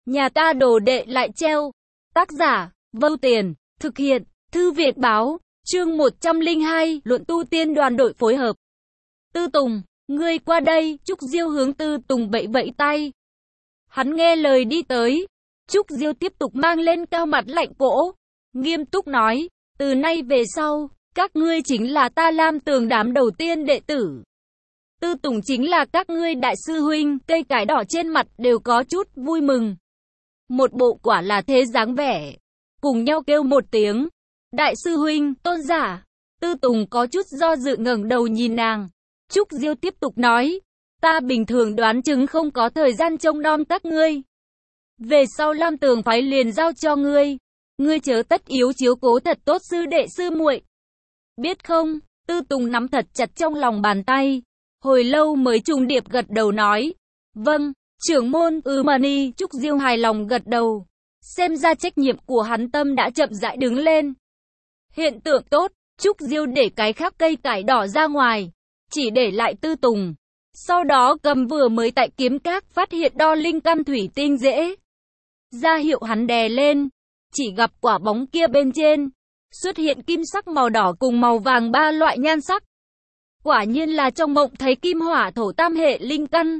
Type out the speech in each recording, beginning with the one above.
Nhà ta đồ đệ lại treo. Tác giả, Vâu Tiền, thực hiện, Thư Việt Báo, chương 102, luận tu tiên đoàn đội phối hợp. Tư Tùng, ngươi qua đây, Trúc Diêu hướng Tư Tùng vẫy vẫy tay. Hắn nghe lời đi tới. Trúc Diêu tiếp tục mang lên cao mặt lạnh cỗ, nghiêm túc nói, từ nay về sau, các ngươi chính là ta Lam Tường đám đầu tiên đệ tử. Tư Tùng chính là các ngươi đại sư huynh, cây cải đỏ trên mặt đều có chút vui mừng. Một bộ quả là thế dáng vẻ, cùng nhau kêu một tiếng, đại sư huynh, tôn giả. Tư Tùng có chút do dự ngẩng đầu nhìn nàng. Trúc Diêu tiếp tục nói, ta bình thường đoán chừng không có thời gian trông nom các ngươi. Về sau Lam Tường phái liền giao cho ngươi. Ngươi chớ tất yếu chiếu cố thật tốt sư đệ sư muội. Biết không? Tư Tùng nắm thật chặt trong lòng bàn tay. Hồi lâu mới trùng điệp gật đầu nói. Vâng, trưởng môn Mani. Trúc Diêu hài lòng gật đầu. Xem ra trách nhiệm của hắn tâm đã chậm rãi đứng lên. Hiện tượng tốt, Trúc Diêu để cái khác cây cải đỏ ra ngoài. Chỉ để lại Tư Tùng. Sau đó cầm vừa mới tại kiếm các phát hiện đo linh căn thủy tinh dễ. Ra hiệu hắn đè lên. Chỉ gặp quả bóng kia bên trên xuất hiện kim sắc, màu đỏ cùng màu vàng, ba loại nhan sắc. Quả nhiên là trong mộng thấy kim hỏa thổ tam hệ linh căn.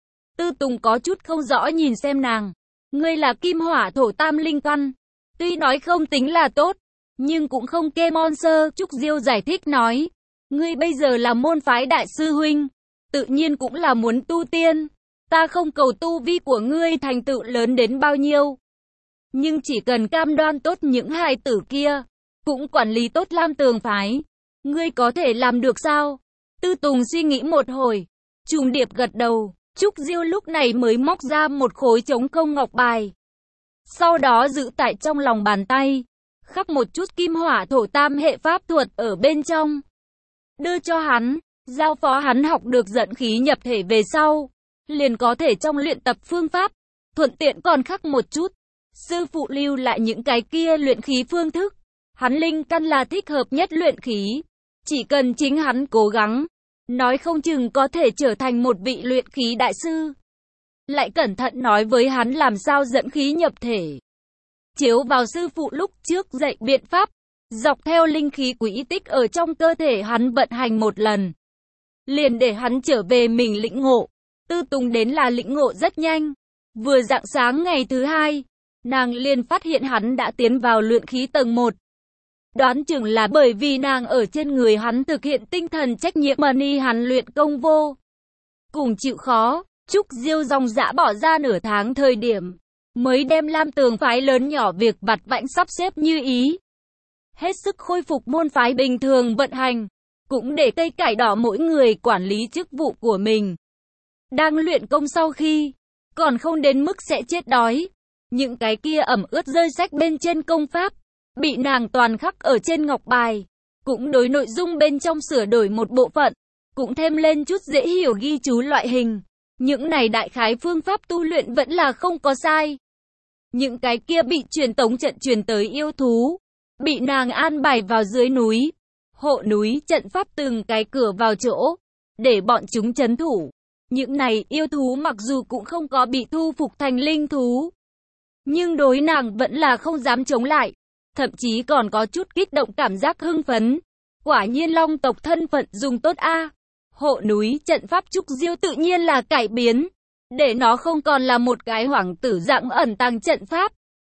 Tư Tùng có chút không rõ nhìn xem nàng. Ngươi là kim hỏa thổ tam linh căn. Tuy nói không tính là tốt, nhưng cũng không kê mon sơ. Trúc Diêu giải thích nói. Ngươi bây giờ là môn phái đại sư huynh, tự nhiên cũng là muốn tu tiên. Ta không cầu tu vi của ngươi thành tựu lớn đến bao nhiêu, nhưng chỉ cần cam đoan tốt những hài tử kia, cũng quản lý tốt Lam Tường phái, ngươi có thể làm được sao? Tư Tùng suy nghĩ một hồi, trùng điệp gật đầu. Trúc Diêu lúc này mới móc ra một khối trống không ngọc bài, sau đó giữ tại trong lòng bàn tay, khắc một chút kim hỏa thổ tam hệ pháp thuật ở bên trong, đưa cho hắn, giao phó hắn học được dẫn khí nhập thể về sau, liền có thể trong luyện tập phương pháp, thuận tiện còn khắc một chút. Sư phụ lưu lại những cái kia luyện khí phương thức, hắn linh căn là thích hợp nhất luyện khí, chỉ cần chính hắn cố gắng, nói không chừng có thể trở thành một vị luyện khí đại sư. Lại cẩn thận nói với hắn làm sao dẫn khí nhập thể. Chiếu vào sư phụ lúc trước dạy biện pháp, dọc theo linh khí quỹ tích ở trong cơ thể hắn vận hành một lần, liền để hắn trở về mình lĩnh ngộ. Tư Tùng đến là lĩnh ngộ rất nhanh. Vừa rạng sáng ngày thứ hai, nàng liền phát hiện hắn đã tiến vào luyện khí tầng 1. Đoán chừng là bởi vì nàng ở trên người hắn thực hiện tinh thần trách nhiệm Mani hắn luyện công vô cùng chịu khó. Trúc Diêu dòng dã bỏ ra nửa tháng thời điểm, mới đem Lam Tường phái lớn nhỏ việc vặt vãnh sắp xếp như ý. Hết sức khôi phục môn phái bình thường vận hành, cũng để cây cải đỏ mỗi người quản lý chức vụ của mình. Đang luyện công sau khi, còn không đến mức sẽ chết đói. Những cái kia ẩm ướt rơi rách bên trên công pháp, bị nàng toàn khắc ở trên ngọc bài. Cũng đối nội dung bên trong sửa đổi một bộ phận, cũng thêm lên chút dễ hiểu ghi chú loại hình. Những này đại khái phương pháp tu luyện vẫn là không có sai. Những cái kia bị truyền tống trận truyền tới yêu thú, bị nàng an bài vào dưới núi, hộ núi trận pháp từng cái cửa vào chỗ, để bọn chúng trấn thủ. Những này yêu thú mặc dù cũng không có bị thu phục thành linh thú, nhưng đối nàng vẫn là không dám chống lại, thậm chí còn có chút kích động cảm giác hưng phấn. Quả nhiên long tộc thân phận dùng tốt a. Hộ núi trận pháp Trúc Diêu tự nhiên là cải biến, để nó không còn là một cái hoàng tử dạng ẩn tàng trận pháp,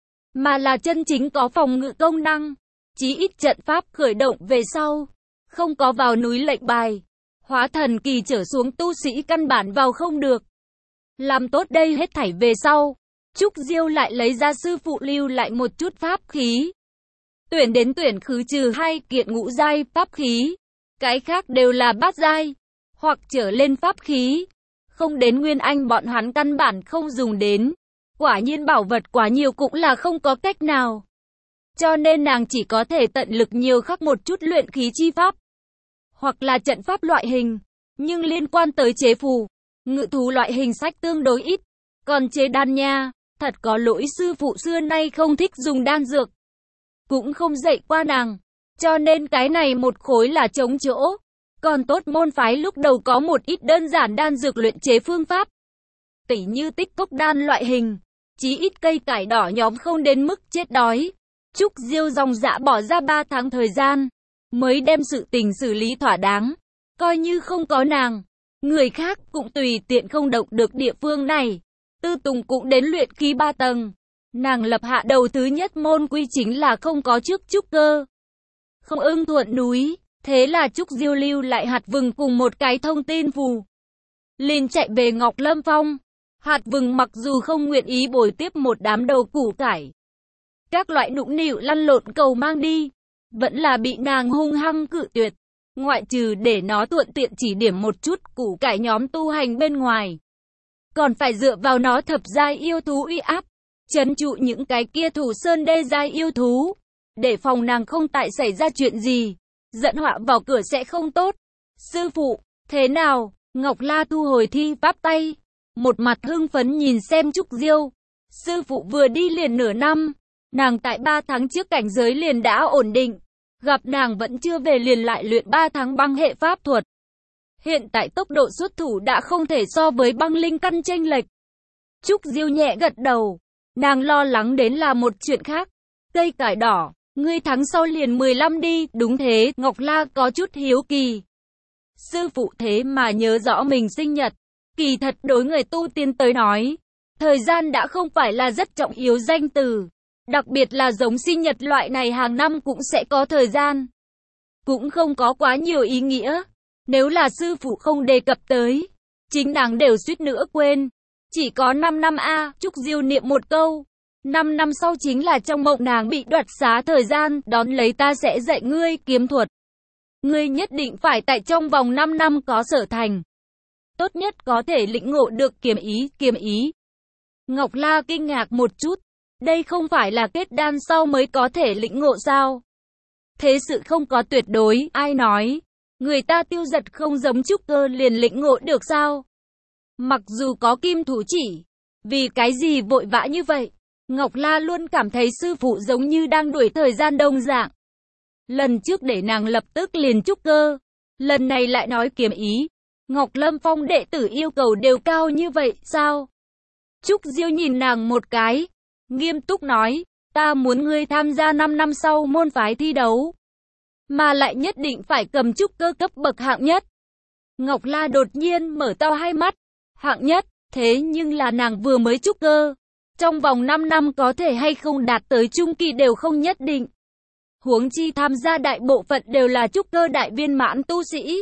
mà là chân chính có phòng ngự công năng. Chí ít trận pháp khởi động về sau, không có vào núi lệnh bài, hóa thần kỳ trở xuống tu sĩ căn bản vào không được. Làm tốt đây hết thảy về sau, Trúc Diêu lại lấy ra sư phụ lưu lại một chút pháp khí. Tuyển đến tuyển khứ trừ 2 kiện ngũ giai pháp khí, cái khác đều là bát giai hoặc trở lên pháp khí. Không đến nguyên anh bọn hắn căn bản không dùng đến. Quả nhiên bảo vật quá nhiều cũng là không có cách nào. Cho nên nàng chỉ có thể tận lực nhiều khắc một chút luyện khí chi pháp, hoặc là trận pháp loại hình. Nhưng liên quan tới chế phù, ngự thú loại hình sách tương đối ít. Còn chế đan nha, thật có lỗi sư phụ xưa nay không thích dùng đan dược, cũng không dạy qua nàng, cho nên cái này một khối là trống chỗ. Còn tốt môn phái lúc đầu có một ít đơn giản đan dược luyện chế phương pháp, tỉ như tích cốc đan loại hình, Chí ít cây cải đỏ nhóm không đến mức chết đói. Trúc Diêu dòng dã bỏ ra 3 tháng thời gian, mới đem sự tình xử lý thỏa đáng. Coi như không có nàng, người khác cũng tùy tiện không động được địa phương này. Tư Tùng cũng đến luyện khí 3 tầng. Nàng lập hạ đầu thứ nhất môn quy chính là không có trước trúc cơ. Không ưng thuận núi, thế là Trúc Diêu lưu lại hạt vừng cùng một cái thông tin phù. Liền chạy về Ngọc Lâm Phong. Hạt vừng mặc dù không nguyện ý bồi tiếp một đám đầu củ cải, các loại nũng nịu lăn lộn cầu mang đi, vẫn là bị nàng hung hăng cự tuyệt. Ngoại trừ để nó thuận tiện chỉ điểm một chút củ cải nhóm tu hành bên ngoài, còn phải dựa vào nó thập giai yêu thú uy áp, trấn trụ những cái kia thủ sơn đê giai yêu thú, để phòng nàng không tại xảy ra chuyện gì, giận họa vào cửa sẽ không tốt. Sư phụ, thế nào? Ngọc La thu hồi thi pháp tay, một mặt hưng phấn nhìn xem Trúc Diêu. Sư phụ vừa đi liền nửa năm, nàng tại 3 tháng trước cảnh giới liền đã ổn định, gặp nàng vẫn chưa về liền lại luyện 3 tháng băng hệ pháp thuật. Hiện tại tốc độ xuất thủ đã không thể so với băng linh căn chênh lệch. Trúc Diêu nhẹ gật đầu, nàng lo lắng đến là một chuyện khác. Cây cải đỏ, ngươi tháng sau liền 15 đi, đúng thế, Ngọc La có chút hiếu kỳ. Sư phụ thế mà nhớ rõ mình sinh nhật, kỳ thật đối người tu tiên tới nói, thời gian đã không phải là rất trọng yếu danh từ. Đặc biệt là giống sinh nhật loại này hàng năm cũng sẽ có thời gian. Cũng không có quá nhiều ý nghĩa. Nếu là sư phụ không đề cập tới, chính nàng đều suýt nữa quên. Chỉ có 5 năm a, Trúc Diêu niệm một câu. 5 năm sau chính là trong mộng nàng bị đoạt xá thời gian, đón lấy ta sẽ dạy ngươi kiếm thuật. Ngươi nhất định phải tại trong vòng 5 năm có sở thành. Tốt nhất có thể lĩnh ngộ được kiếm ý. Ngọc La kinh ngạc một chút. Đây không phải là kết đan sau mới có thể lĩnh ngộ sao? Thế sự không có tuyệt đối, ai nói? Người ta tiêu giật không giống trúc cơ liền lĩnh ngộ được sao? Mặc dù có kim thủ chỉ, vì cái gì vội vã như vậy? Ngọc La luôn cảm thấy sư phụ giống như đang đuổi thời gian đồng dạng. Lần trước để nàng lập tức liền trúc cơ, lần này lại nói kiếm ý. Ngọc Lâm Phong đệ tử yêu cầu đều cao như vậy sao? Trúc Diêu nhìn nàng một cái, nghiêm túc nói, ta muốn ngươi tham gia 5 năm sau môn phái thi đấu, mà lại nhất định phải cầm trúc cơ cấp bậc hạng nhất. Ngọc La đột nhiên mở to hai mắt, hạng nhất, thế nhưng là nàng vừa mới trúc cơ, trong vòng 5 năm có thể hay không đạt tới trung kỳ đều không nhất định. Huống chi tham gia đại bộ phận đều là trúc cơ đại viên mãn tu sĩ.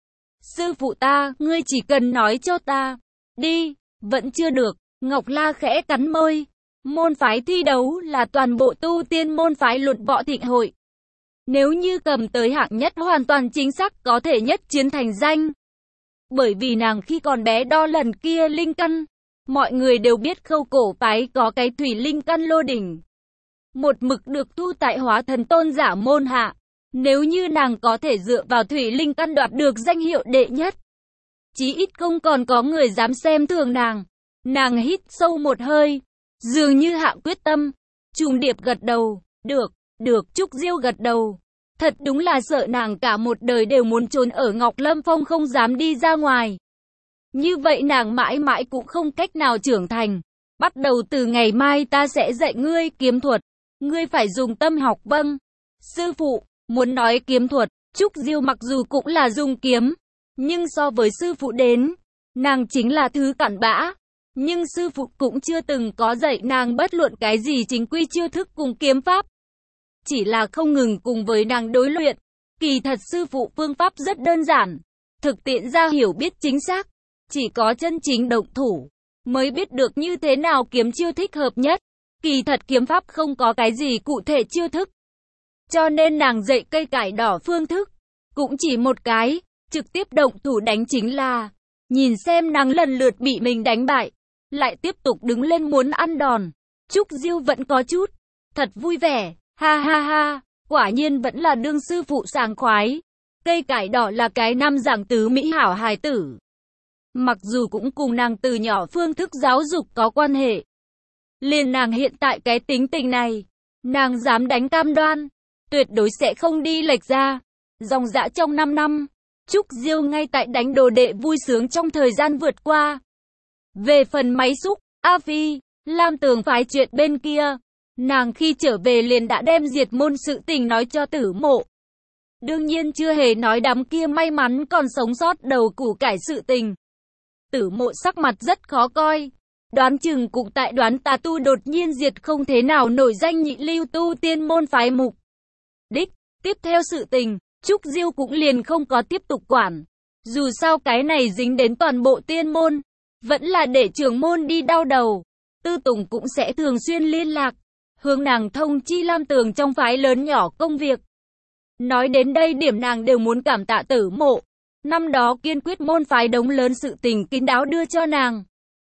Sư phụ ta, ngươi chỉ cần nói cho ta, đi, vẫn chưa được. Ngọc La khẽ cắn môi. Môn phái thi đấu là toàn bộ tu tiên môn phái luận võ thịnh hội. Nếu như cầm tới hạng nhất hoàn toàn chính xác có thể nhất chiến thành danh. Bởi vì nàng khi còn bé đo lần kia linh căn, mọi người đều biết Khâu cổ phái có cái thủy linh căn lô đỉnh. Một mực được thu tại Hóa Thần tôn giả môn hạ. Nếu như nàng có thể dựa vào thủy linh căn đoạt được danh hiệu đệ nhất, chí ít không còn có người dám xem thường nàng. Nàng hít sâu một hơi, dường như hạ quyết tâm. Trùng Điệp gật đầu, được, Trúc Diêu gật đầu. Thật đúng là sợ nàng cả một đời đều muốn trốn ở Ngọc Lâm Phong không dám đi ra ngoài. Như vậy nàng mãi mãi cũng không cách nào trưởng thành. Bắt đầu từ ngày mai ta sẽ dạy ngươi kiếm thuật. Ngươi phải dùng tâm học. Vâng, sư phụ. Muốn nói kiếm thuật, Trúc Diêu mặc dù cũng là dùng kiếm, nhưng so với sư phụ đến, nàng chính là thứ cặn bã. Nhưng sư phụ cũng chưa từng có dạy nàng bất luận cái gì chính quy chiêu thức cùng kiếm pháp. Chỉ là không ngừng cùng với nàng đối luyện. Kỳ thật sư phụ phương pháp rất đơn giản, thực tiễn ra hiểu biết chính xác. Chỉ có chân chính động thủ, mới biết được như thế nào kiếm chiêu thích hợp nhất. Kỳ thật kiếm pháp không có cái gì cụ thể chiêu thức. Cho nên nàng dạy cây cải đỏ phương thức, cũng chỉ một cái, trực tiếp động thủ đánh chính là, nhìn xem nàng lần lượt bị mình đánh bại, lại tiếp tục đứng lên muốn ăn đòn. Trúc Diêu vẫn có chút, thật vui vẻ, ha ha ha, quả nhiên vẫn là đương sư phụ sảng khoái. Cây cải đỏ là cái năm giảng tứ mỹ hảo hài tử. Mặc dù cũng cùng nàng từ nhỏ phương thức giáo dục có quan hệ. Liền nàng hiện tại cái tính tình này, nàng dám đánh cam đoan, tuyệt đối sẽ không đi lệch ra. Dòng dã trong 5 năm, Trúc Diêu ngay tại đánh đồ đệ vui sướng trong thời gian vượt qua. Về phần máy xúc, A Phi, Lam Tường phái chuyện bên kia. Nàng khi trở về liền đã đem diệt môn sự tình nói cho Tử Mộ. Đương nhiên chưa hề nói đám kia may mắn còn sống sót đầu củ cải sự tình. Tử Mộ sắc mặt rất khó coi. Đoán chừng cũng tại đoán tà tu đột nhiên diệt không thế nào nổi danh nhị lưu tu tiên môn phái mục đích. Tiếp theo sự tình, Trúc Diêu cũng liền không có tiếp tục quản. Dù sao cái này dính đến toàn bộ tiên môn, vẫn là để trưởng môn đi đau đầu. Tư Tùng cũng sẽ thường xuyên liên lạc, hướng nàng thông chi Lam Tường trong phái lớn nhỏ công việc. Nói đến đây điểm nàng đều muốn cảm tạ Tử Mộ. Năm đó kiên quyết môn phái đống lớn sự tình kín đáo đưa cho nàng.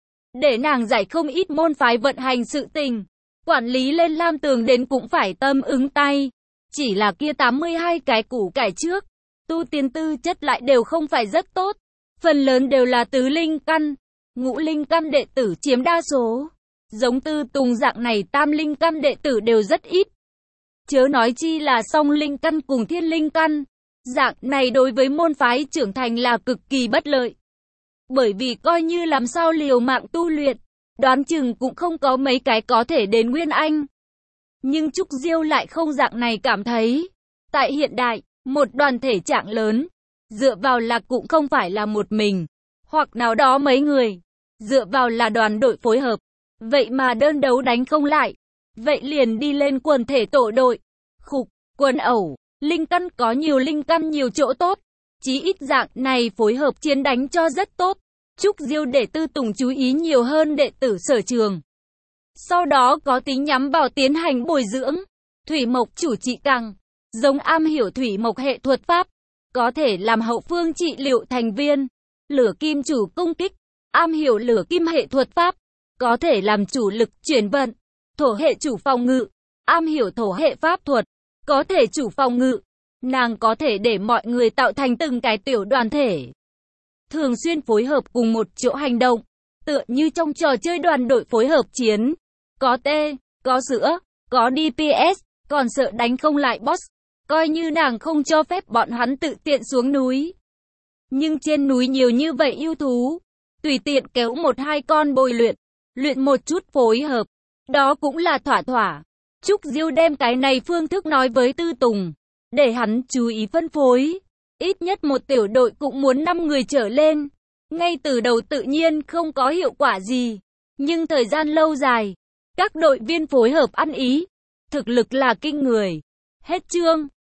Để nàng giải không ít môn phái vận hành sự tình. Quản lý lên Lam Tường đến cũng phải tâm ứng tay. Chỉ là kia 82 cái củ cải trước. Tu tiên tư chất lại đều không phải rất tốt. Phần lớn đều là tứ linh căn. Ngũ linh căn đệ tử chiếm đa số. Giống Tư Tùng dạng này tam linh căn đệ tử đều rất ít. Chớ nói chi là song linh căn cùng thiên linh căn. Dạng này đối với môn phái trưởng thành là cực kỳ bất lợi. Bởi vì coi như làm sao liều mạng tu luyện, đoán chừng cũng không có mấy cái có thể đến Nguyên Anh. Nhưng Trúc Diêu lại không dạng này cảm thấy. Tại hiện đại, một đoàn thể trạng lớn, dựa vào là cũng không phải là một mình, hoặc nào đó mấy người, dựa vào là đoàn đội phối hợp. Vậy mà đơn đấu đánh không lại, vậy liền đi lên quần thể tổ đội. Khục, quần ẩu, linh căn có nhiều linh căn nhiều chỗ tốt, chí ít dạng này phối hợp chiến đánh cho rất tốt. Trúc Diêu để Tư Tùng chú ý nhiều hơn đệ tử sở trường. Sau đó có tính nhắm vào tiến hành bồi dưỡng. Thủy Mộc chủ trị càng, giống am hiểu thủy mộc hệ thuật pháp, có thể làm hậu phương trị liệu thành viên. Lửa Kim chủ công kích, am hiểu lửa kim hệ thuật pháp, có thể làm chủ lực chuyển vận. Thổ hệ chủ phòng ngự, am hiểu thổ hệ pháp thuật, có thể chủ phòng ngự. Nàng có thể để mọi người tạo thành từng cái tiểu đoàn thể, thường xuyên phối hợp cùng một chỗ hành động, tựa như trong trò chơi đoàn đội phối hợp chiến. Có tê, có sữa, có DPS, còn sợ đánh không lại boss. Coi như nàng không cho phép bọn hắn tự tiện xuống núi. Nhưng trên núi nhiều như vậy yêu thú, tùy tiện kéo một hai con bồi luyện một chút phối hợp, đó cũng là thỏa thỏa. Trúc Diêu đem cái này phương thức nói với Tư Tùng, để hắn chú ý phân phối. Ít nhất một tiểu đội cũng muốn 5 người trở lên. Ngay từ đầu tự nhiên không có hiệu quả gì, nhưng thời gian lâu dài, các đội viên phối hợp ăn ý, thực lực là kinh người. Hết chương.